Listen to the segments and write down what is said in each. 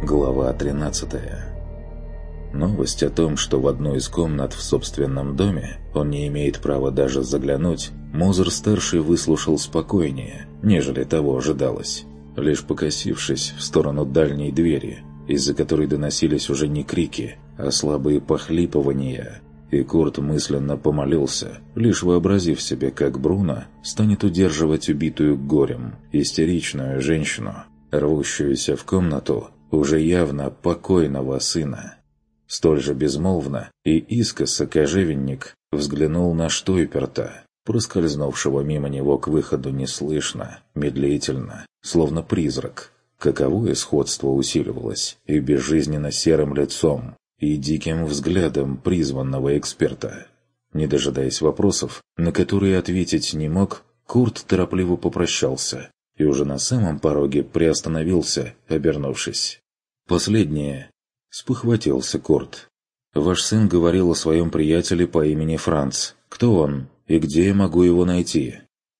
Глава 13. Новость о том, что в одну из комнат в собственном доме он не имеет права даже заглянуть, Мозер-старший выслушал спокойнее, нежели того ожидалось, лишь покосившись в сторону дальней двери, из-за которой доносились уже не крики, а слабые похлипывания. И Курт мысленно помолился, лишь вообразив себе, как Бруно станет удерживать убитую горем, истеричную женщину, рвущуюся в комнату уже явно покойного сына. Столь же безмолвно и искоса кожевенник взглянул на Штойперта, проскользнувшего мимо него к выходу неслышно, медлительно, словно призрак. Каковое сходство усиливалось и безжизненно серым лицом, и диким взглядом призванного эксперта. Не дожидаясь вопросов, на которые ответить не мог, Курт торопливо попрощался и уже на самом пороге приостановился, обернувшись. «Последнее», — спохватился Курт. «Ваш сын говорил о своем приятеле по имени Франц. Кто он и где я могу его найти?»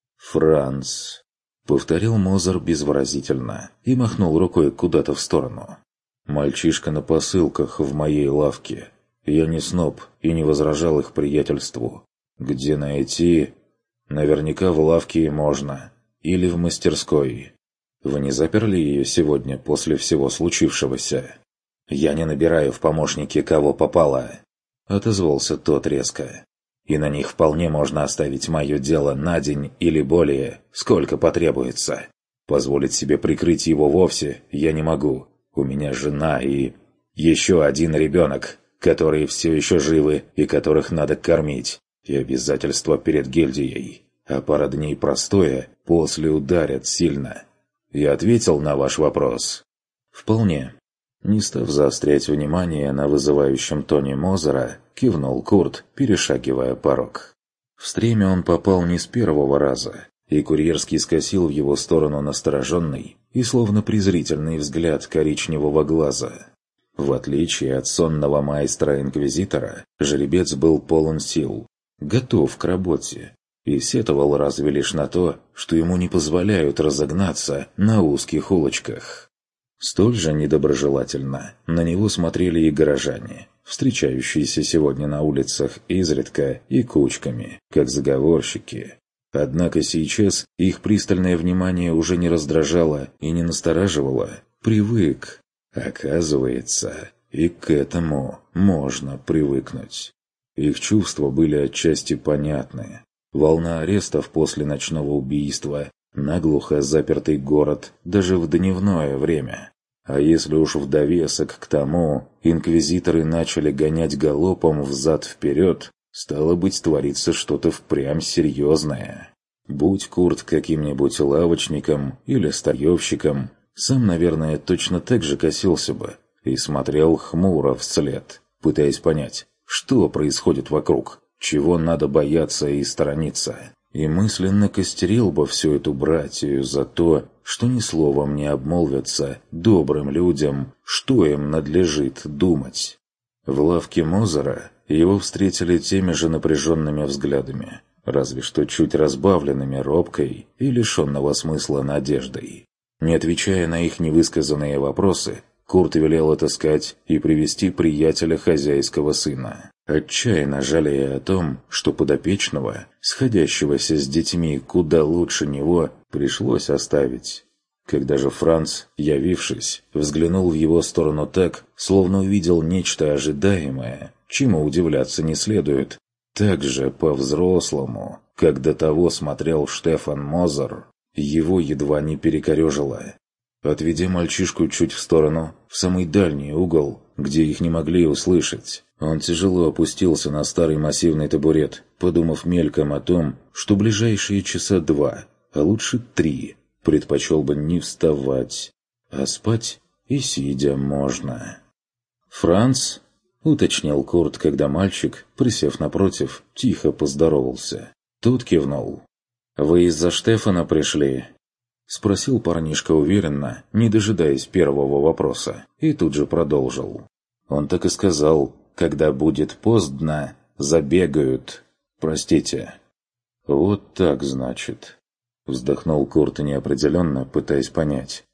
«Франц», — повторил Мозер безвыразительно и махнул рукой куда-то в сторону. «Мальчишка на посылках в моей лавке. Я не сноб и не возражал их приятельству. Где найти? Наверняка в лавке можно. Или в мастерской. Вы не заперли ее сегодня после всего случившегося?» «Я не набираю в помощники кого попало», — отозвался тот резко. «И на них вполне можно оставить мое дело на день или более, сколько потребуется. Позволить себе прикрыть его вовсе я не могу. У меня жена и еще один ребенок, которые все еще живы и которых надо кормить, и обязательства перед гильдией. А пара дней простое после ударят сильно. Я ответил на ваш вопрос?» «Вполне». Не став заострять внимание на вызывающем тоне Мозера, кивнул Курт, перешагивая порог. В стремя он попал не с первого раза, и курьерский скосил в его сторону настороженный и словно презрительный взгляд коричневого глаза. В отличие от сонного майстра-инквизитора, жеребец был полон сил, готов к работе, и сетовал разве лишь на то, что ему не позволяют разогнаться на узких улочках. Столь же недоброжелательно на него смотрели и горожане, встречающиеся сегодня на улицах изредка и кучками, как заговорщики. Однако сейчас их пристальное внимание уже не раздражало и не настораживало. Привык. Оказывается, и к этому можно привыкнуть. Их чувства были отчасти понятны. Волна арестов после ночного убийства, наглухо запертый город даже в дневное время. А если уж в довесок к тому инквизиторы начали гонять галопом взад-вперед, стало быть, творится что-то впрямь серьезное. Будь Курт каким-нибудь лавочником или старьевщиком, сам, наверное, точно так же косился бы и смотрел хмуро вслед, пытаясь понять, что происходит вокруг, чего надо бояться и сторониться. И мысленно костерил бы всю эту братию за то, что ни словом не обмолвятся добрым людям, что им надлежит думать. В лавке Мозера его встретили теми же напряженными взглядами, разве что чуть разбавленными робкой и лишенного смысла надеждой. Не отвечая на их невысказанные вопросы, Курт велел отыскать и привести приятеля хозяйского сына, отчаянно жалея о том, что подопечного, сходящегося с детьми куда лучше него, пришлось оставить. Когда же Франц, явившись, взглянул в его сторону так, словно увидел нечто ожидаемое, чему удивляться не следует, так же по-взрослому, как до того смотрел Штефан Мозер, его едва не перекорежило. Отведя мальчишку чуть в сторону, в самый дальний угол, где их не могли услышать, он тяжело опустился на старый массивный табурет, подумав мельком о том, что ближайшие часа 2, а лучше 3, предпочел бы не вставать, а спать и сидя можно. «Франц?» — уточнил Курт, когда мальчик, присев напротив, тихо поздоровался. Тут кивнул. «Вы из-за Штефана пришли?» — спросил парнишка уверенно, не дожидаясь первого вопроса, и тут же продолжил. Он так и сказал: «Когда будет поздно, забегают. Простите». «Вот так, значит». Вздохнул Курт неопределенно, пытаясь понять,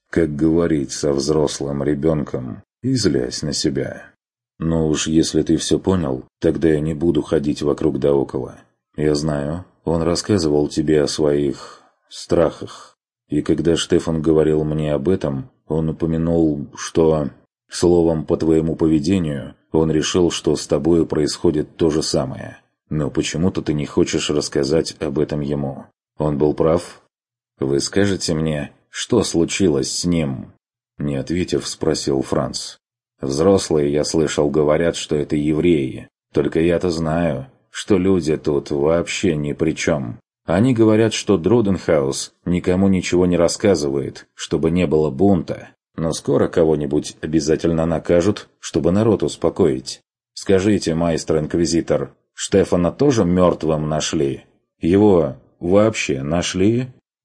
Как говорить со взрослым ребенком и злясь на себя. «Ну уж если ты все понял, тогда я не буду ходить вокруг да около. Я знаю, он рассказывал тебе о своих страхах. И когда Штефан говорил мне об этом, он упомянул, что... Словом, по твоему поведению, он решил, что с тобою происходит то же самое. Но почему-то ты не хочешь рассказать об этом ему. Он был прав? Вы скажете мне, что случилось с ним?» Не ответив, спросил Франц. «Взрослые, я слышал, говорят, что это евреи. Только я-то знаю, что люди тут вообще ни при чем. Они говорят, что Дроденхаус никому ничего не рассказывает, чтобы не было бунта. Но скоро кого-нибудь обязательно накажут, чтобы народ успокоить. Скажите, майстер-инквизитор, Штефана тоже мертвым нашли? Его вообще нашли?»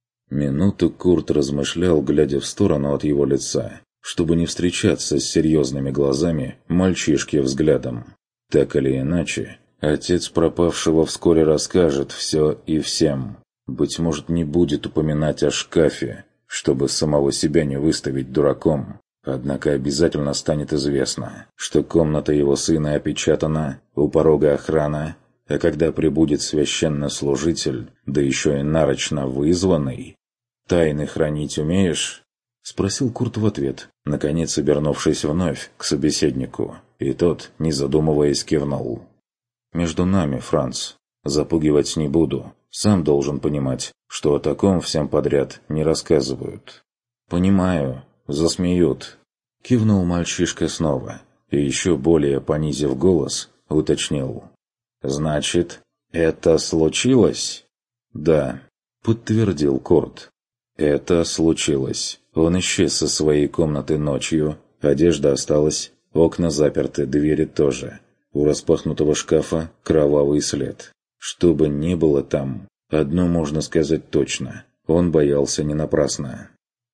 Минуту Курт размышлял, глядя в сторону от его лица, чтобы не встречаться с серьезными глазами мальчишки взглядом. Так или иначе, отец пропавшего вскоре расскажет все и всем. Быть может, не будет упоминать о шкафе, чтобы самого себя не выставить дураком. Однако обязательно станет известно, что комната его сына опечатана, у порога охрана, а когда прибудет священнослужитель, да еще и нарочно вызванный... «Тайны хранить умеешь?» — спросил Курт в ответ, наконец обернувшись вновь к собеседнику, и тот, не задумываясь, кивнул. «Между нами, Франц, запугивать не буду. Сам должен понимать, что о таком всем подряд не рассказывают». «Понимаю, засмеют», — кивнул мальчишка снова, и еще более понизив голос, уточнил. «Значит, это случилось?» «Да», — подтвердил Курт. «Это случилось. Он исчез со своей комнаты ночью, одежда осталась, окна заперты, двери тоже. У распахнутого шкафа кровавый след. Что бы ни было там, одно можно сказать точно. Он боялся не напрасно».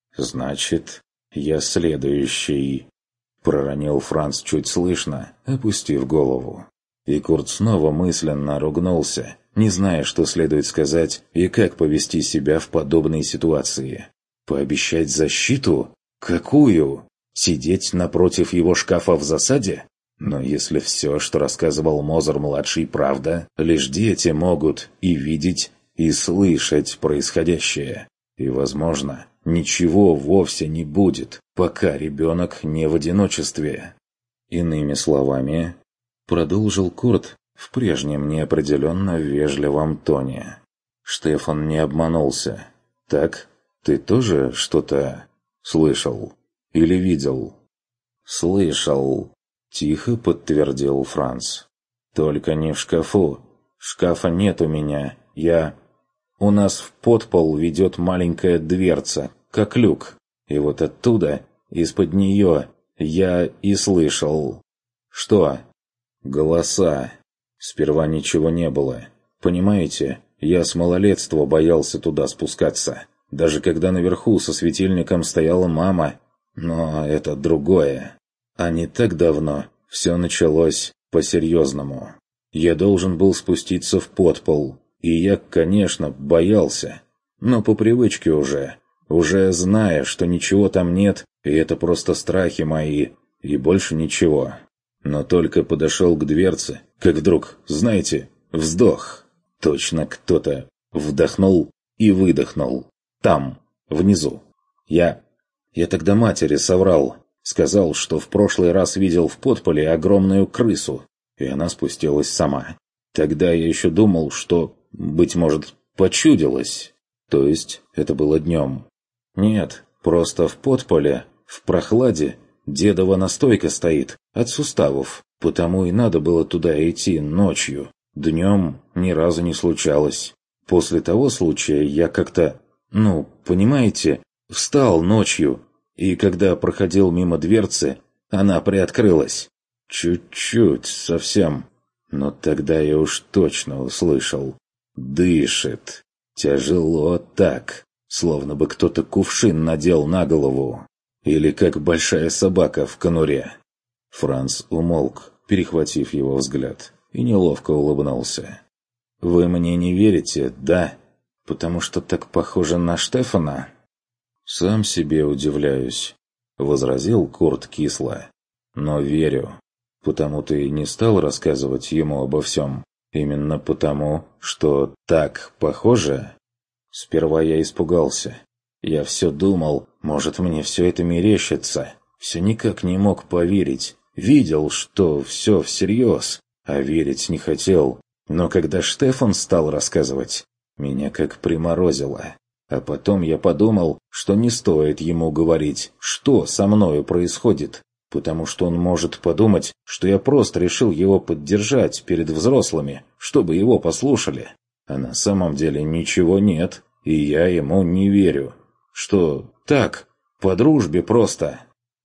«Значит, я следующий», — проронил Франц чуть слышно, опустив голову. И Курт снова мысленно ругнулся, не зная, что следует сказать и как повести себя в подобной ситуации. Пообещать защиту? Какую? Сидеть напротив его шкафа в засаде? Но если все, что рассказывал Мозер-младший, правда, лишь дети могут и видеть, и слышать происходящее. И, возможно, ничего вовсе не будет, пока ребенок не в одиночестве. Иными словами, продолжил Курт в прежнем неопределенно вежливом тоне. Штефан не обманулся. Так, ты тоже что-то слышал или видел? Слышал, тихо подтвердил Франц. Только не в шкафу. Шкафа нет у меня. У нас в подпол ведет маленькая дверца, как люк. И вот оттуда, из-под нее, я и слышал. Что? Голоса. Сперва ничего не было. Понимаете, я с малолетства боялся туда спускаться. Даже когда наверху со светильником стояла мама. Но это другое. А не так давно все началось по-серьезному. Я должен был спуститься в подпол. И я, конечно, боялся. Но по привычке уже зная, что ничего там нет, и это просто страхи мои, и больше ничего. Но только подошел к дверце, как вдруг, знаете, вздох. Точно кто-то вдохнул и выдохнул. Там, внизу. Я тогда матери соврал. Сказал, что в прошлый раз видел в подполе огромную крысу, и она спустилась сама. Тогда я еще думал, что, быть может, почудилось. То есть это было днем. Нет, просто в подполе, в прохладе, дедова настойка стоит от суставов, потому и надо было туда идти ночью. Днем ни разу не случалось. После того случая я как-то, понимаете, встал ночью, и когда проходил мимо дверцы, она приоткрылась. Чуть-чуть, совсем. Но тогда я уж точно услышал. Дышит. Тяжело так, словно бы кто-то кувшин надел на голову. Или как большая собака в конуре. Франц умолк, перехватив его взгляд, и неловко улыбнулся. «Вы мне не верите, да? Потому что так похоже на Штефана?» «Сам себе удивляюсь», — возразил Курт кисло. «Но верю. Потому ты и не стал рассказывать ему обо всем. Именно потому, что так похоже?» Сперва я испугался. Я все думал, может, мне все это мерещится. Все никак не мог поверить. Видел, что все всерьез, а верить не хотел. Но когда Штефан стал рассказывать, меня как приморозило. А потом я подумал, что не стоит ему говорить, что со мною происходит, потому что он может подумать, что я просто решил его поддержать перед взрослыми, чтобы его послушали. А на самом деле ничего нет, и я ему не верю. Что так, по дружбе просто.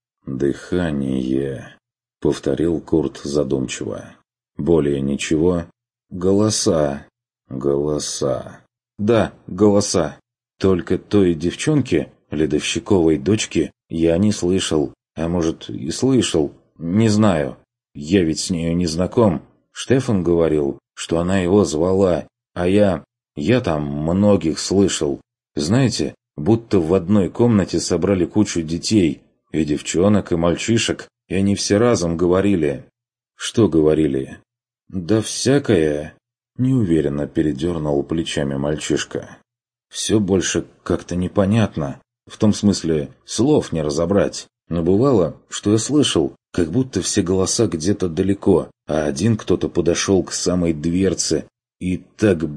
«Дыхание», — повторил Курт задумчиво. «Более ничего? Голоса. Голоса. Да, голоса. Только той девчонки, ледовщиковой дочки, я не слышал. А может, и слышал. Не знаю. Я ведь с нею не знаком. Штефан говорил, что она его звала, а я там многих слышал. Знаете, будто в одной комнате собрали кучу детей, и девчонок, и мальчишек, и они все разом говорили». «Что говорили?» «Да всякое», — неуверенно передернул плечами мальчишка. «Все больше как-то непонятно. В том смысле, слов не разобрать. Но бывало, что я слышал, как будто все голоса где-то далеко, а один кто-то подошел к самой дверце. И так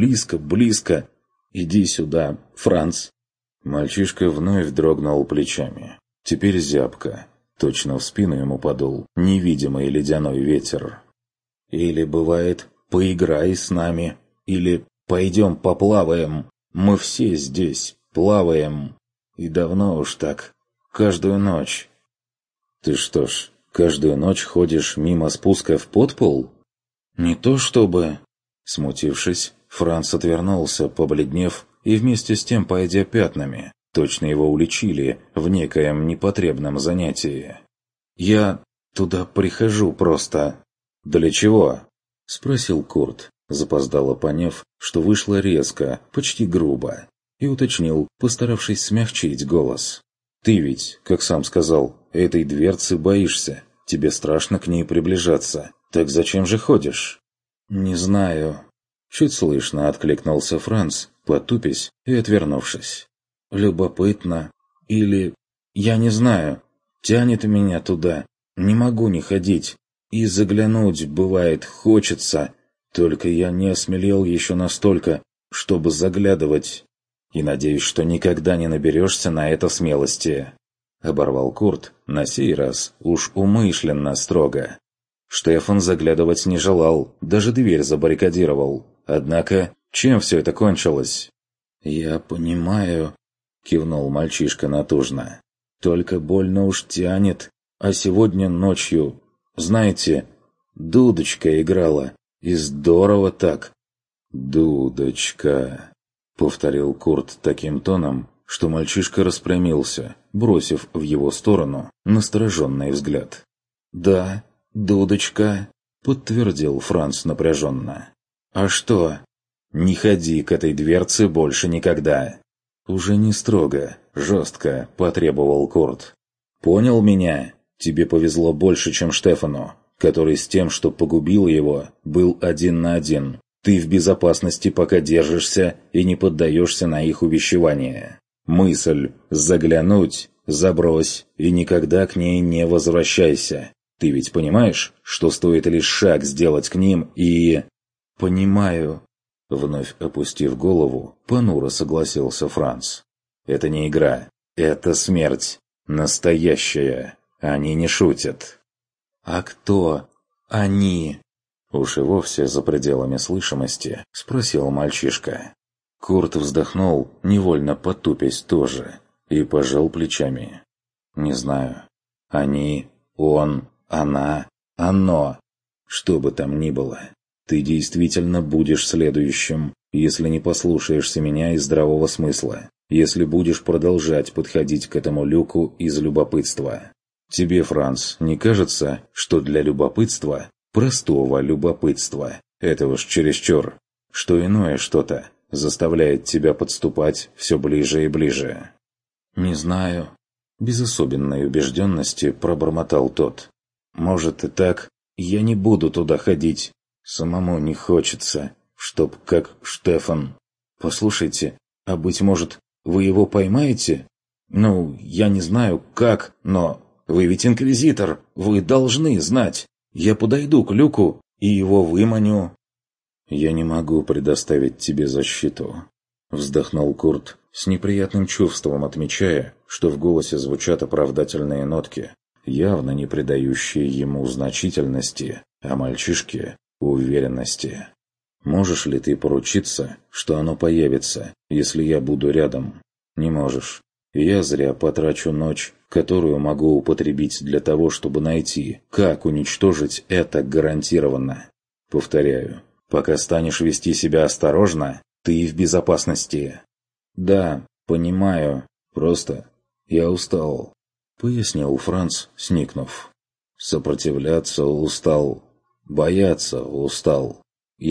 близко. Иди сюда, Франц». Мальчишка вновь дрогнул плечами. Теперь зябко. Точно в спину ему подул невидимый ледяной ветер. «Или, бывает, поиграй с нами. Или пойдем поплаваем. Мы все здесь плаваем. И давно уж так. Каждую ночь». «Ты что ж, каждую ночь ходишь мимо спуска в подпол?» «Не то чтобы...» Смутившись, Франц отвернулся, побледнев, и вместе с тем пойдя пятнами. Точно его уличили в некоем непотребном занятии. «Я туда прихожу просто». «Для чего?» — спросил Курт, запоздало поняв, что вышло резко, почти грубо, и уточнил, постаравшись смягчить голос. «Ты ведь, как сам сказал, этой дверцы боишься. Тебе страшно к ней приближаться. Так зачем же ходишь?» «Не знаю». Чуть слышно откликнулся Франц, потупясь и отвернувшись. «Любопытно. Или... я не знаю. Тянет меня туда. Не могу не ходить. И заглянуть, бывает, хочется. Только я не осмелел еще настолько, чтобы заглядывать. И надеюсь, что никогда не наберешься на это смелости». Оборвал Курт, на сей раз уж умышленно строго. Штефан заглядывать не желал, даже дверь забаррикадировал. Однако, чем все это кончилось? «Я понимаю», — кивнул мальчишка натужно. «Только больно уж тянет. А сегодня ночью, знаете, дудочка играла. И здорово так». «Дудочка», — повторил Курт таким тоном, что мальчишка распрямился, бросив в его сторону настороженный взгляд. «Да, дудочка», — подтвердил Франц напряженно. «А что?» «Не ходи к этой дверце больше никогда». Уже не строго, жестко потребовал Курт. «Понял меня? Тебе повезло больше, чем Штефану, который с тем, что погубил его, был один на один. Ты в безопасности, пока держишься и не поддаешься на их увещевания. Мысль «заглянуть» забрось и никогда к ней не возвращайся. Ты ведь понимаешь, что стоит лишь шаг сделать к ним и...» «Понимаю», — вновь опустив голову, понуро согласился Франц. «Это не игра, это смерть. Настоящая. Они не шутят». «А кто они?» Уж и вовсе за пределами слышимости спросил мальчишка. Курт вздохнул, невольно потупясь тоже, и пожал плечами. «Не знаю. Они, он, она, оно. Что бы там ни было, ты действительно будешь следующим, если не послушаешься меня из здравого смысла, если будешь продолжать подходить к этому люку из любопытства. Тебе, Франц, не кажется, что для любопытства, простого любопытства, это уж чересчур, что иное что-то заставляет тебя подступать все ближе и ближе?» «Не знаю». Без особенной убежденности пробормотал тот. «Может и так. Я не буду туда ходить. Самому не хочется, чтоб как Штефан. Послушайте, а быть может, вы его поймаете? Ну, я не знаю, как, но... Вы ведь инквизитор, вы должны знать. Я подойду к люку и его выманю». «Я не могу предоставить тебе защиту», — вздохнул Курт, с неприятным чувством отмечая, что в голосе звучат оправдательные нотки, явно не придающие ему значительности, а мальчишке — уверенности. «Можешь ли ты поручиться, что оно появится, если я буду рядом?» «Не можешь. Я зря потрачу ночь, которую могу употребить для того, чтобы найти, как уничтожить это гарантированно. Повторяю, пока станешь вести себя осторожно, ты в безопасности». «Да, понимаю. Просто я устал», — пояснил Франц, сникнув. «Сопротивляться устал. Бояться устал.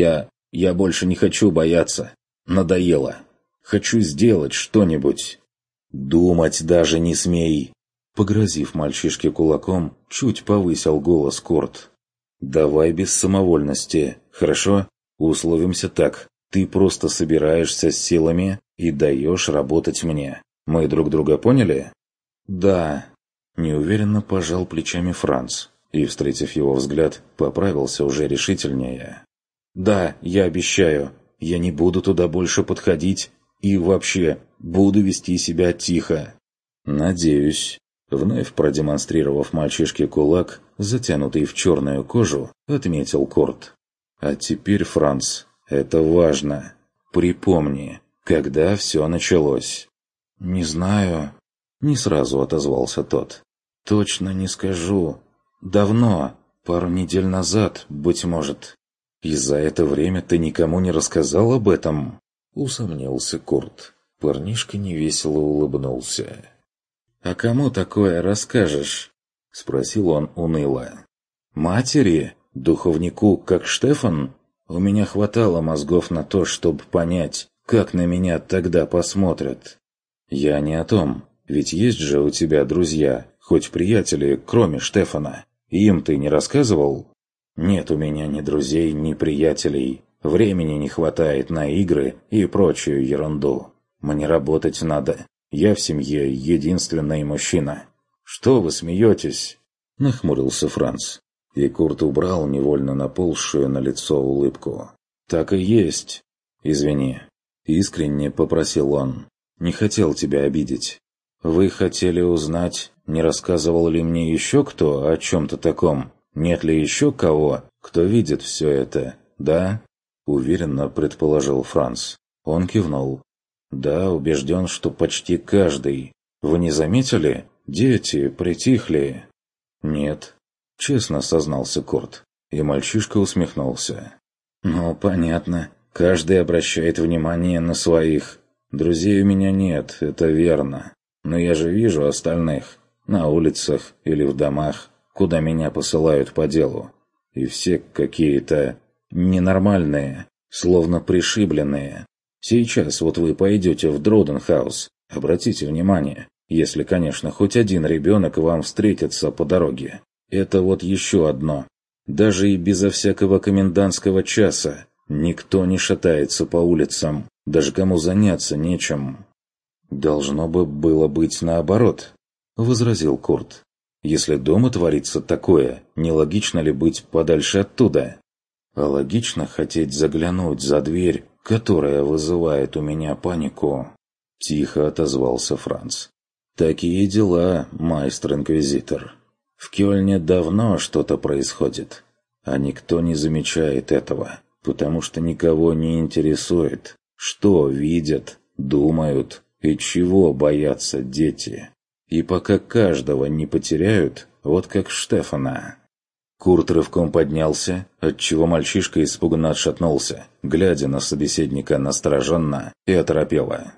Я больше не хочу бояться. Надоело. Хочу сделать что-нибудь». «Думать даже не смей!» Погрозив мальчишке кулаком, чуть повысил голос Курт. «Давай без самовольности, хорошо? Условимся так. Ты просто собираешься с силами и даешь работать мне. Мы друг друга поняли?» «Да», — неуверенно пожал плечами Франц и, встретив его взгляд, поправился уже решительнее. «Да, я обещаю, я не буду туда больше подходить и вообще буду вести себя тихо». «Надеюсь». Вновь продемонстрировав мальчишке кулак, затянутый в черную кожу, отметил Курт. «А теперь, Франц, это важно. Припомни, когда все началось». «Не знаю», — не сразу отозвался тот. «Точно не скажу. Давно, пару недель назад, быть может». «И за это время ты никому не рассказал об этом?» — усомнился Курт. Парнишка невесело улыбнулся. «А кому такое расскажешь?» — спросил он уныло. «Матери? Духовнику, как Штефан? У меня хватало мозгов на то, чтобы понять, как на меня тогда посмотрят». «Я не о том. Ведь есть же у тебя друзья, хоть приятели, кроме Штефана. Им ты не рассказывал?» «Нет у меня ни друзей, ни приятелей. Времени не хватает на игры и прочую ерунду. Мне работать надо. Я в семье единственный мужчина». «Что вы смеетесь?» — нахмурился Франц. И Курт убрал невольно наползшую на лицо улыбку. «Так и есть. Извини». Искренне попросил он. «Не хотел тебя обидеть. Вы хотели узнать, не рассказывал ли мне еще кто о чем-то таком? Нет ли еще кого, кто видит все это, да?» Уверенно предположил Франц. Он кивнул. «Да, убежден, что почти каждый. Вы не заметили? Дети притихли». «Нет», — честно сознался Курт. И мальчишка усмехнулся. «Ну, понятно. Каждый обращает внимание на своих. Друзей у меня нет, это верно. Но я же вижу остальных. На улицах или в домах, куда меня посылают по делу. И все какие-то ненормальные, словно пришибленные. Сейчас вот вы пойдете в Дроденхаус. Обратите внимание, если, конечно, хоть один ребенок вам встретится по дороге. Это вот еще одно. Даже и безо всякого комендантского часа никто не шатается по улицам, даже кому заняться нечем». «Должно бы было быть наоборот», — возразил Курт. «Если дома творится такое, нелогично ли быть подальше оттуда? А логично хотеть заглянуть за дверь, которая вызывает у меня панику». Тихо отозвался Франц. «Такие дела, майстер-инквизитор. В Кёльне давно что-то происходит, а никто не замечает этого, потому что никого не интересует, что видят, думают и чего боятся дети. И пока каждого не потеряют, вот как Штефана». Курт рывком поднялся, отчего мальчишка испуганно отшатнулся, глядя на собеседника настороженно и оторопело.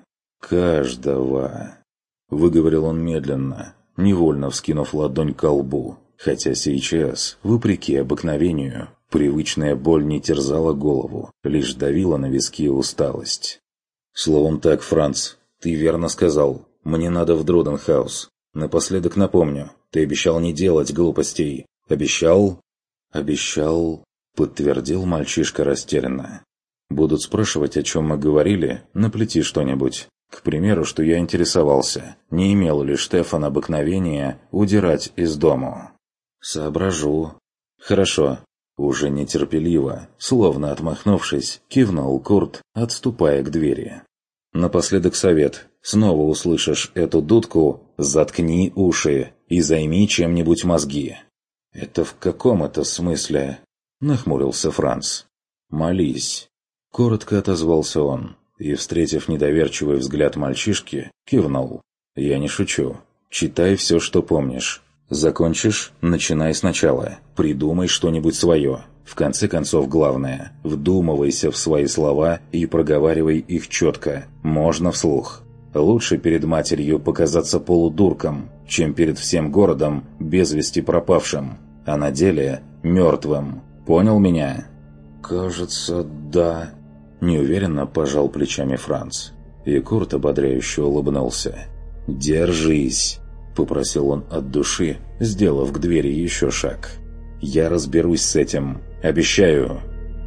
«Каждого», — выговорил он медленно, невольно вскинув ладонь ко лбу, хотя сейчас, вопреки обыкновению, привычная боль не терзала голову, лишь давила на виски усталость. «Словом так, Франц, ты верно сказал. Мне надо в Друденхаус. Напоследок напомню, ты обещал не делать глупостей. Обещал?» «Обещал», — подтвердил мальчишка растерянно. «Будут спрашивать, о чем мы говорили, наплети что-нибудь. К примеру, что я интересовался, не имел ли Штефан обыкновения удирать из дому». «Соображу». «Хорошо». Уже нетерпеливо, словно отмахнувшись, кивнул Курт, отступая к двери. «Напоследок совет. Снова услышишь эту дудку, заткни уши и займи чем-нибудь мозги». «Это в каком это смысле?» – нахмурился Франц. «Молись». Коротко отозвался он и, встретив недоверчивый взгляд мальчишки, кивнул. «Я не шучу. Читай все, что помнишь. Закончишь – начинай сначала. Придумай что-нибудь свое. В конце концов, главное – вдумывайся в свои слова и проговаривай их четко, можно вслух. Лучше перед матерью показаться полудурком, чем перед всем городом без вести пропавшим, а на деле мертвым. Понял меня?» «Кажется, да», – неуверенно пожал плечами Франц. И Курт ободряюще улыбнулся. «Держись», – попросил он от души, сделав к двери еще шаг. «Я разберусь с этим. Обещаю».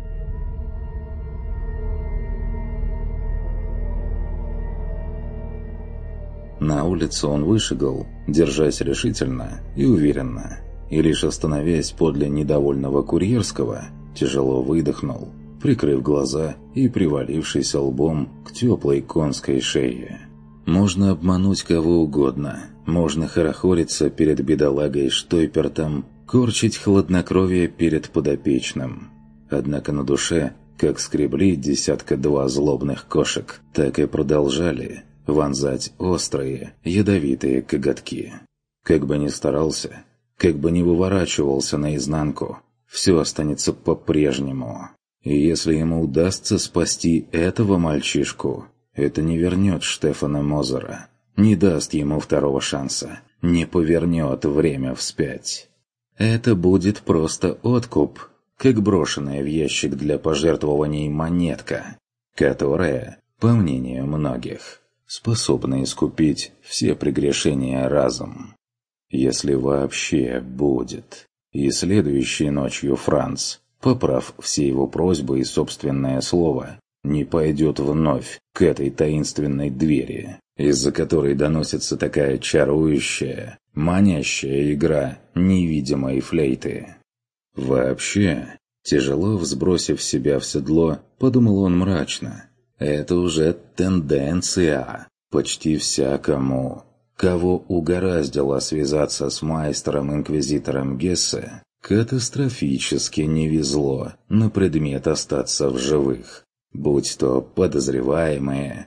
На улицу он вышагал, держась решительно и уверенно, и лишь остановясь подле недовольного курьерского, тяжело выдохнул, прикрыв глаза и привалившись лбом к теплой конской шее. Можно обмануть кого угодно, можно хорохориться перед бедолагой Штойпертом, корчить хладнокровие перед подопечным. Однако на душе, как скребли десятка-два злобных кошек, так и продолжали вонзать острые, ядовитые коготки. Как бы ни старался, как бы ни выворачивался наизнанку, все останется по-прежнему. И если ему удастся спасти этого мальчишку, это не вернет Штефана Мозера, не даст ему второго шанса, не повернет время вспять. Это будет просто откуп, как брошенная в ящик для пожертвований монетка, которая, по мнению многих, способна искупить все прегрешения разом. Если вообще будет. И следующей ночью Франц, поправ все его просьбы и собственное слово, не пойдет вновь к этой таинственной двери, из-за которой доносится такая чарующая, манящая игра невидимой флейты. Вообще, тяжело взбросив себя в седло, подумал он мрачно, это уже тенденция почти всякому, кого угораздило связаться с майстером-инквизитором Гессе, катастрофически не везло на предмет остаться в живых, будь то подозреваемые,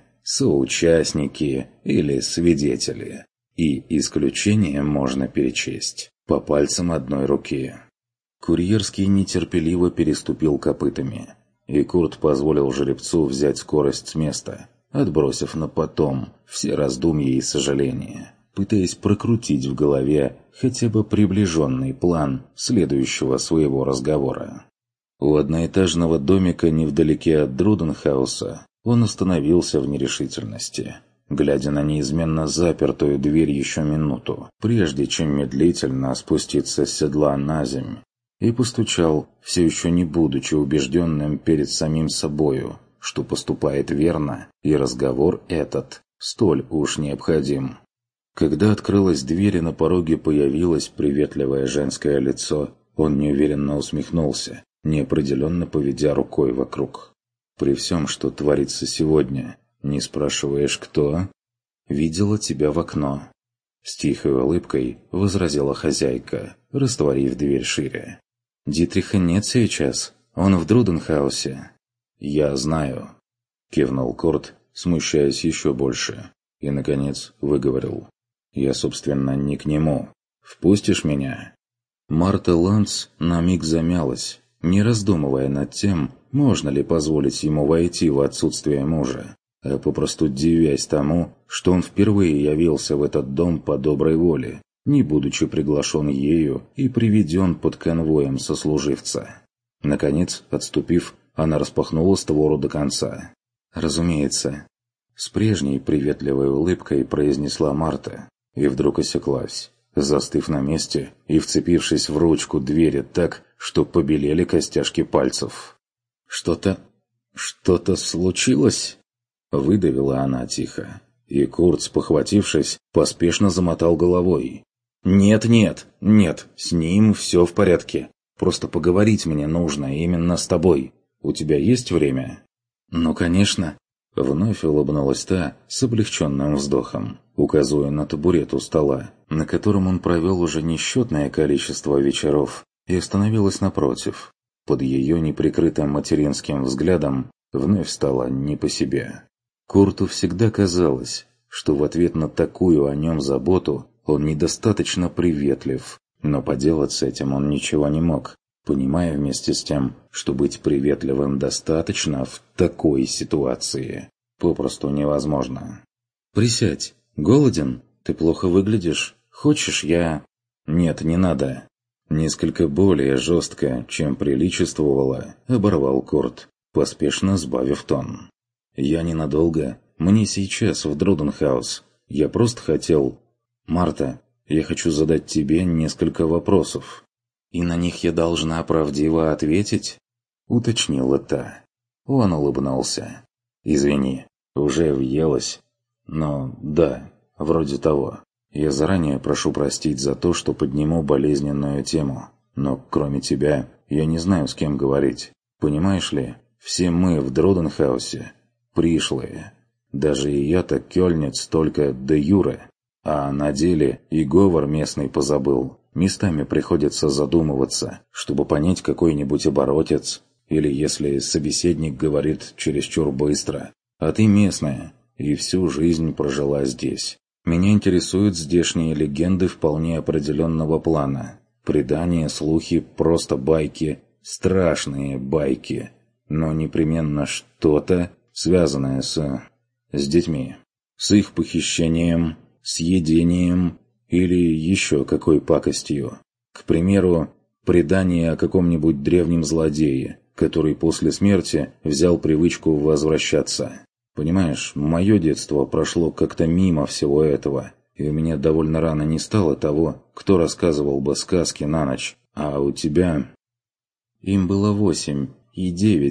соучастники или свидетели. И исключения можно перечесть по пальцам одной руки. Курьерский нетерпеливо переступил копытами, и Курт позволил жеребцу взять скорость с места, отбросив на потом все раздумья и сожаления, пытаясь прокрутить в голове хотя бы приближенный план следующего своего разговора. У одноэтажного домика невдалеке от Друденхауса он остановился в нерешительности, глядя на неизменно запертую дверь еще минуту, прежде чем медлительно спуститься с седла на земь, и постучал, все еще не будучи убежденным перед самим собою, что поступает верно, и разговор этот столь уж необходим. Когда открылась дверь и на пороге появилось приветливое женское лицо, он неуверенно усмехнулся, неопределенно поведя рукой вокруг. «При всем, что творится сегодня, не спрашиваешь, кто?» «Видела тебя в окно», — с тихой улыбкой возразила хозяйка, растворив дверь шире. «Дитриха нет сейчас, он в Друденхаусе». «Я знаю», — кивнул Курт, смущаясь еще больше, и, наконец, выговорил. «Я, собственно, не к нему. Впустишь меня?» Марта Ланц на миг замялась, не раздумывая над тем, можно ли позволить ему войти в отсутствие мужа, а попросту дивясь тому, что он впервые явился в этот дом по доброй воле, не будучи приглашен ею и приведен под конвоем сослуживца. Наконец, отступив, она распахнула створу до конца. «Разумеется», — С прежней приветливой улыбкой произнесла Марта и вдруг осеклась, застыв на месте и вцепившись в ручку двери так, что побелели костяшки пальцев. «Что-то случилось?» — выдавила она тихо, и Курт, спохватившись, поспешно замотал головой. «Нет, с ним все в порядке. Просто поговорить мне нужно именно с тобой. У тебя есть время?» «Ну, конечно». Вновь улыбнулась та с облегченным вздохом, указывая на табурет у стола, на котором он провел уже несчетное количество вечеров, и остановилась напротив. Под ее неприкрытым материнским взглядом вновь стало не по себе. Курту всегда казалось, что в ответ на такую о нем заботу он недостаточно приветлив, но поделать с этим он ничего не мог, понимая вместе с тем, что быть приветливым достаточно в такой ситуации попросту невозможно. «Присядь. Голоден? Ты плохо выглядишь. Хочешь, я...» «Нет, не надо». Несколько более жестко, чем приличествовало, оборвал Курт, поспешно сбавив тон. «Я ненадолго. Мне сейчас в Друденхаус. Я просто хотел...» «Марта, я хочу задать тебе несколько вопросов. И на них я должна правдиво ответить?» — уточнила та. Он улыбнулся. «Извини, уже въелась. Но да, вроде того. Я заранее прошу простить за то, что подниму болезненную тему. Но кроме тебя, я не знаю, с кем говорить. Понимаешь ли, все мы в Друденхаусе пришлые. Даже и я-то кёльнец только де юре. А на деле и говор местный позабыл. Местами приходится задумываться, чтобы понять какой-нибудь оборотец, или если собеседник говорит чересчур быстро. А ты местная, и всю жизнь прожила здесь. Меня интересуют здешние легенды вполне определенного плана. Предания, слухи, просто байки, страшные байки. Но непременно что-то, связанное с детьми. С их похищением, съедением или еще какой пакостью. К примеру, предание о каком-нибудь древнем злодее, который после смерти взял привычку возвращаться. Понимаешь, мое детство прошло как-то мимо всего этого, и у меня довольно рано не стало того, кто рассказывал бы сказки на ночь, а у тебя... Им было 8 и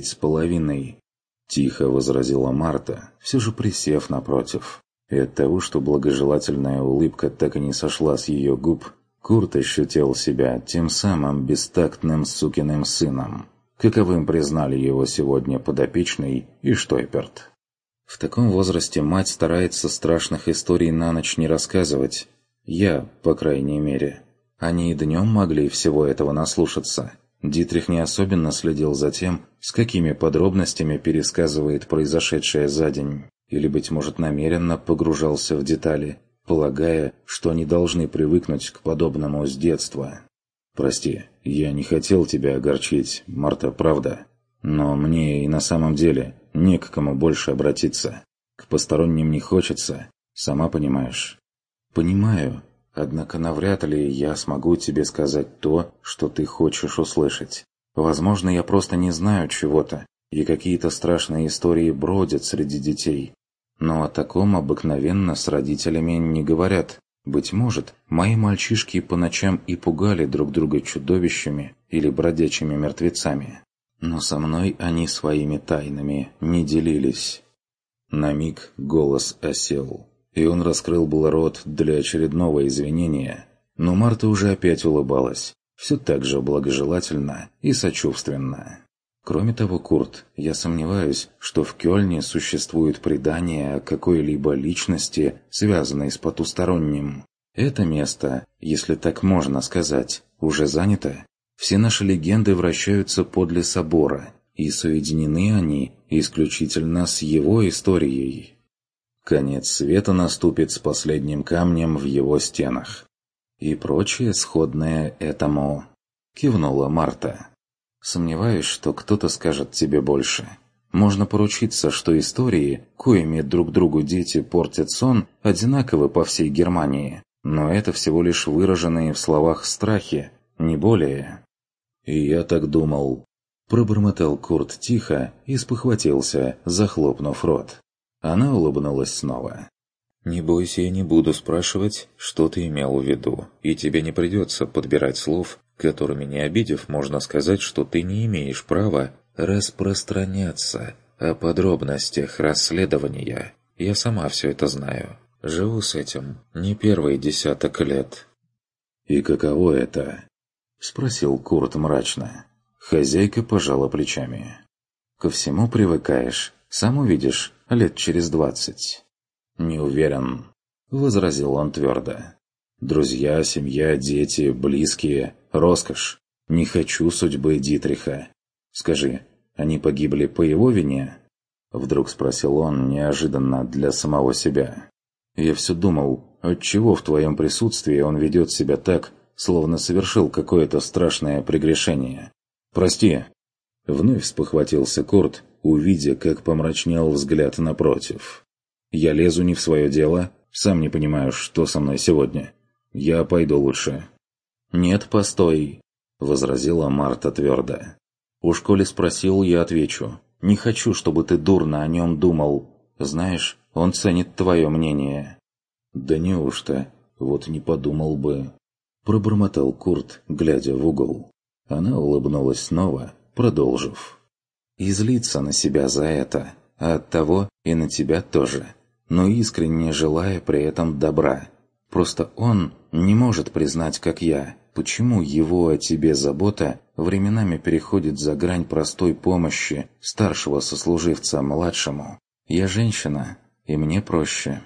9,5. Тихо возразила Марта, все же присев напротив. И от того, что благожелательная улыбка так и не сошла с ее губ, Курт ощутил себя тем самым бестактным сукиным сыном, каковым признали его сегодня подопечный и Штойперт. В таком возрасте мать старается страшных историй на ночь не рассказывать. Я, по крайней мере. Они и днем могли всего этого наслушаться. Дитрих не особенно следил за тем, с какими подробностями пересказывает произошедшее за день. Или, быть может, намеренно погружался в детали, полагая, что они должны привыкнуть к подобному с детства. «Прости, я не хотел тебя огорчить, Марта, правда. Но мне и на самом деле не к кому больше обратиться. К посторонним не хочется, сама понимаешь». «Понимаю, однако навряд ли я смогу тебе сказать то, что ты хочешь услышать. Возможно, я просто не знаю чего-то, и какие-то страшные истории бродят среди детей. Но о таком обыкновенно с родителями не говорят. Быть может, мои мальчишки по ночам и пугали друг друга чудовищами или бродячими мертвецами. Но со мной они своими тайнами не делились». На миг голос осел, и он раскрыл был рот для очередного извинения, но Марта уже опять улыбалась, все так же благожелательно и сочувственно. «Кроме того, Курт, я сомневаюсь, что в Кёльне существует предание о какой-либо личности, связанной с потусторонним. Это место, если так можно сказать, уже занято. Все наши легенды вращаются подле собора, и соединены они исключительно с его историей. Конец света наступит с последним камнем в его стенах. И прочее сходное этому», — кивнула Марта. «Сомневаюсь, что кто-то скажет тебе больше. Можно поручиться, что истории, коими друг другу дети портят сон, одинаковы по всей Германии, но это всего лишь выраженные в словах страхи, не более». «И я так думал», — пробормотал Курт тихо и спохватился, захлопнув рот. Она улыбнулась снова. «Не бойся, я не буду спрашивать, что ты имел в виду, и тебе не придется подбирать слов, которыми, не обидев, можно сказать, что ты не имеешь права распространяться о подробностях расследования. Я сама все это знаю. Живу с этим не первый десяток лет». «И каково это?» — спросил Курт мрачно. Хозяйка пожала плечами. «Ко всему привыкаешь. Сам увидишь, лет через 20. «Не уверен», — возразил он твердо. «Друзья, семья, дети, близкие, роскошь. Не хочу судьбы Дитриха. Скажи, они погибли по его вине?» Вдруг спросил он неожиданно для самого себя. «Я все думал, отчего в твоем присутствии он ведет себя так, словно совершил какое-то страшное прегрешение. Прости!» Вновь спохватился Курт, увидя, как помрачнел взгляд напротив. «Я лезу не в свое дело, сам не понимаю, что со мной сегодня. Я пойду лучше». «Нет, постой», — возразила Марта твердо. «Уж коли спросил, я отвечу. Не хочу, чтобы ты дурно о нем думал. Знаешь, он ценит твое мнение». «Да неужто? Вот не подумал бы», — пробормотал Курт, глядя в угол. Она улыбнулась снова, продолжив. «И злиться на себя за это, а оттого и на тебя тоже, но искренне желая при этом добра. Просто он не может признать, как я, почему его о тебе забота временами переходит за грань простой помощи старшего сослуживца младшему. Я женщина, и мне проще».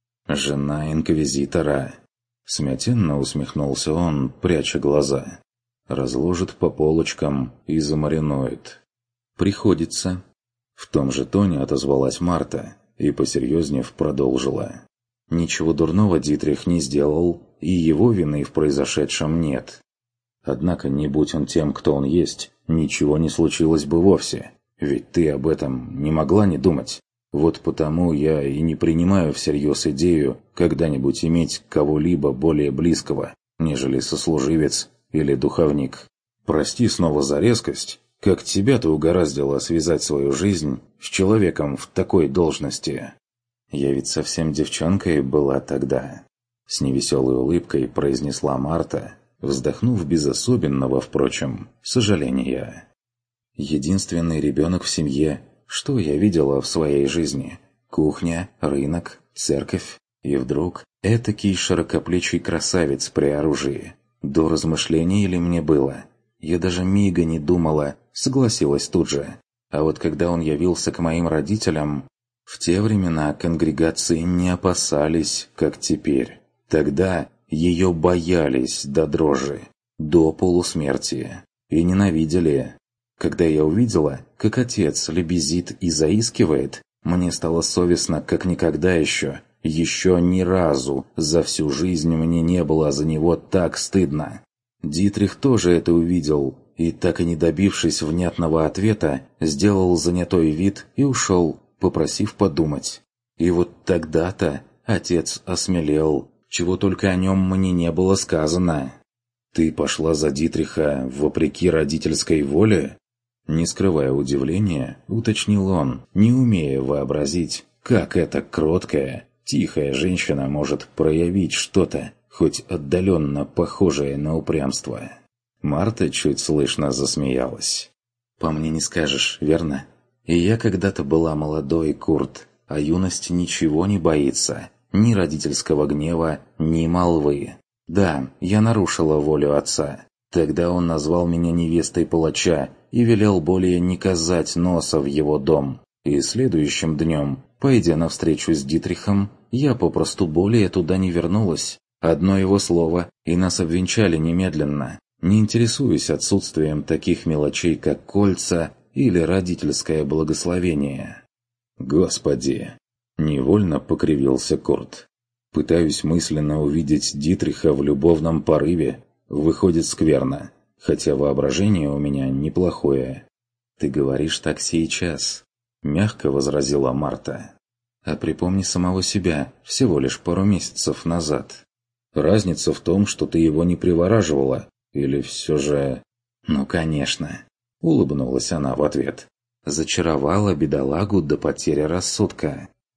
«Жена инквизитора», — смятенно усмехнулся он, пряча глаза. «Разложит по полочкам и замаринует». «Приходится». В том же тоне отозвалась Марта и, посерьезнев, продолжила. «Ничего дурного Дитрих не сделал, и его вины в произошедшем нет. Однако, не будь он тем, кто он есть, ничего не случилось бы вовсе, ведь ты об этом не могла не думать. Вот потому я и не принимаю всерьез идею когда-нибудь иметь кого-либо более близкого, нежели сослуживец или духовник. Прости снова за резкость, как тебя-то угораздило связать свою жизнь с человеком в такой должности». «Я ведь совсем девчонкой была тогда», — с невеселой улыбкой произнесла Марта, вздохнув без особенного, впрочем, сожаления. «Единственный ребенок в семье. Что я видела в своей жизни? Кухня, рынок, церковь. И вдруг этакий широкоплечий красавец при оружии. До размышлений ли мне было? Я даже мига не думала, согласилась тут же. А вот когда он явился к моим родителям, в те времена конгрегации не опасались, как теперь. Тогда ее боялись до дрожи, до полусмерти, и ненавидели. Когда я увидела, как отец лебезит и заискивает, мне стало совестно, как никогда еще. Еще ни разу за всю жизнь мне не было за него так стыдно. Дитрих тоже это увидел, и, так и не добившись внятного ответа, сделал занятой вид и ушел, попросив подумать. И вот тогда-то отец осмелел, чего только о нем мне не было сказано. «Ты пошла за Дитриха вопреки родительской воле?» Не скрывая удивления, уточнил он, не умея вообразить, как эта кроткая, тихая женщина может проявить что-то, хоть отдаленно похожее на упрямство. Марта чуть слышно засмеялась. «По мне не скажешь, верно? И я когда-то была молодой, Курт, а юность ничего не боится, ни родительского гнева, ни молвы. Да, я нарушила волю отца. Тогда он назвал меня невестой палача и велел более не казать носа в его дом. И следующим днем, пойдя навстречу с Дитрихом, я попросту более туда не вернулась. Одно его слово, и нас обвенчали немедленно. Не интересуюсь отсутствием таких мелочей, как кольца или родительское благословение». «Господи!» — невольно покривился Курт. «Пытаюсь мысленно увидеть Дитриха в любовном порыве. Выходит скверно, хотя воображение у меня неплохое». «Ты говоришь так сейчас», — мягко возразила Марта. «А припомни самого себя всего лишь пару месяцев назад. Разница в том, что ты его не привораживала, или все же...» «Ну, конечно», — улыбнулась она в ответ. «Зачаровала бедолагу до потери рассудка».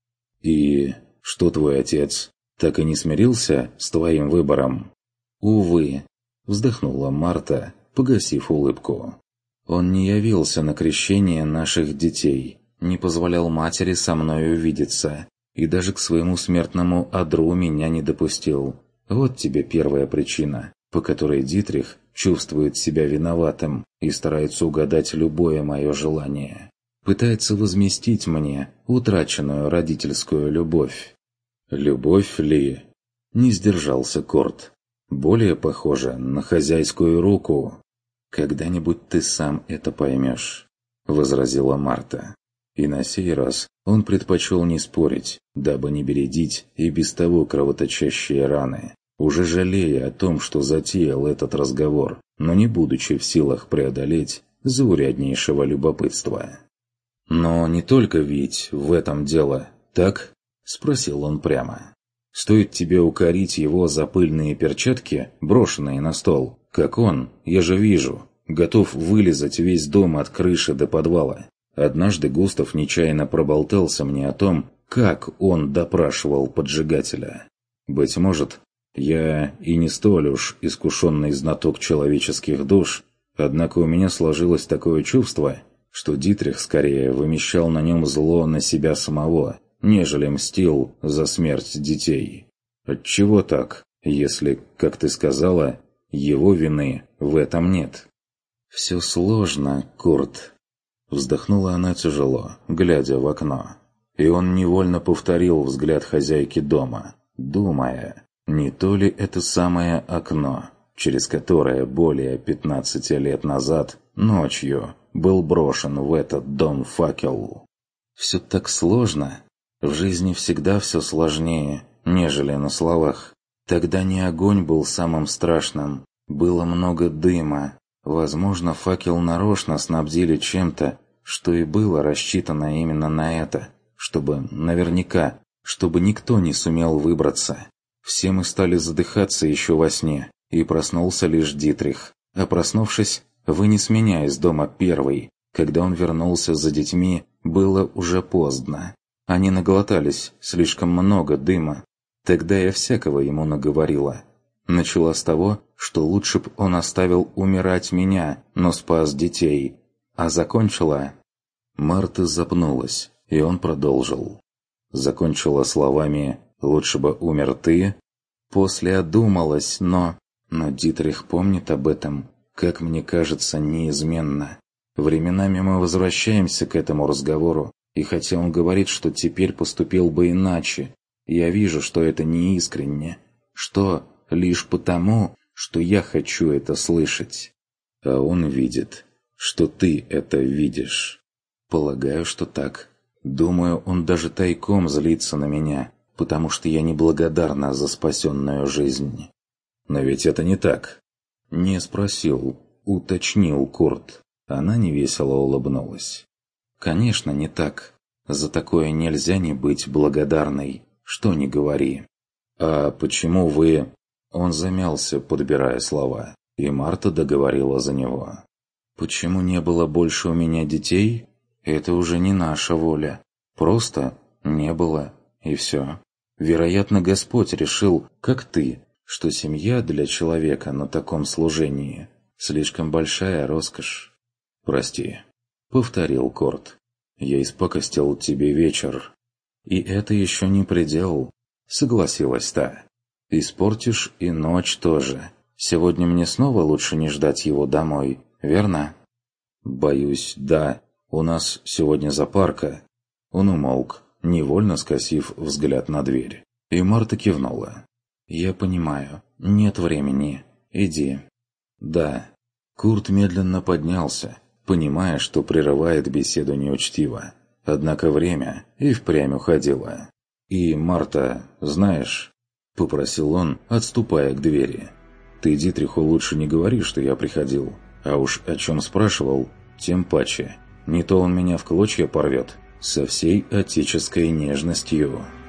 «И что твой отец, так и не смирился с твоим выбором?» «Увы», — вздохнула Марта, погасив улыбку. «Он не явился на крещение наших детей, не позволял матери со мной увидеться, и даже к своему смертному одру меня не допустил. Вот тебе первая причина, по которой Дитрих чувствует себя виноватым и старается угадать любое мое желание. Пытается возместить мне утраченную родительскую любовь». «Любовь ли?» – не сдержался Корт. «Более похоже на хозяйскую руку». «Когда-нибудь ты сам это поймешь», – возразила Марта. И на сей раз он предпочел не спорить, дабы не бередить и без того кровоточащие раны, уже жалея о том, что затеял этот разговор, но не будучи в силах преодолеть зауряднейшего любопытства. «Но не только ведь в этом дело, так?» – спросил он прямо. «Стоит тебе укорить его за пыльные перчатки, брошенные на стол, как он, я же вижу, готов вылезать весь дом от крыши до подвала. Однажды Густав нечаянно проболтался мне о том, как он допрашивал поджигателя. Быть может, я и не столь уж искушенный знаток человеческих душ, однако у меня сложилось такое чувство, что Дитрих скорее вымещал на нем зло на себя самого, нежели мстил за смерть детей. Отчего так, если, как ты сказала, его вины в этом нет?» «Все сложно, Курт», — вздохнула она тяжело, глядя в окно. И он невольно повторил взгляд хозяйки дома, думая, не то ли это самое окно, через которое более 15 лет назад, ночью, был брошен в этот дом факел. «Все так сложно. В жизни всегда все сложнее, нежели на словах. Тогда не огонь был самым страшным, было много дыма. Возможно, факел нарочно снабдили чем-то, что и было рассчитано именно на это, чтобы наверняка, чтобы никто не сумел выбраться. Все мы стали задыхаться еще во сне, и проснулся лишь Дитрих. А проснувшись, вынес меня из дома первый. Когда он вернулся за детьми, было уже поздно. Они наглотались слишком много дыма. Тогда я всякого ему наговорила. Начала с того, что лучше б он оставил умирать меня, но спас детей. А закончила...» Марта запнулась, и он продолжил. Закончила словами «лучше бы умер ты». После одумалась, но Дитрих помнит об этом, как мне кажется, неизменно. Временами мы возвращаемся к этому разговору, и хотя он говорит, что теперь поступил бы иначе, я вижу, что это не искренне, что лишь потому, что я хочу это слышать. А он видит, что ты это видишь. Полагаю, что так. Думаю, он даже тайком злится на меня, потому что я неблагодарна за спасенную жизнь. Но ведь это не так. Не спросил, уточнил Курт. Она невесело улыбнулась. Конечно, не так. За такое нельзя не быть благодарной, что ни говори. А почему вы... Он замялся, подбирая слова, и Марта договорила за него. «Почему не было больше у меня детей? Это уже не наша воля. Просто не было, и все. Вероятно, Господь решил, как ты, что семья для человека на таком служении слишком большая роскошь». «Прости», — повторил Корт. «Я испакостил тебе вечер». «И это еще не предел», — согласилась та. «Испортишь и ночь тоже. Сегодня мне снова лучше не ждать его домой, верно?» «Боюсь, да. У нас сегодня запарка». Он умолк, невольно скосив взгляд на дверь. И Марта кивнула. «Я понимаю. Нет времени. Иди». «Да». Курт медленно поднялся, понимая, что прерывает беседу неучтиво. Однако время и впрямь уходило. «И, Марта, знаешь...» — попросил он, отступая к двери. «Ты Дитриху лучше не говори, что я приходил. А уж о чем спрашивал, тем паче. Не то он меня в клочья порвет со всей отеческой нежностью».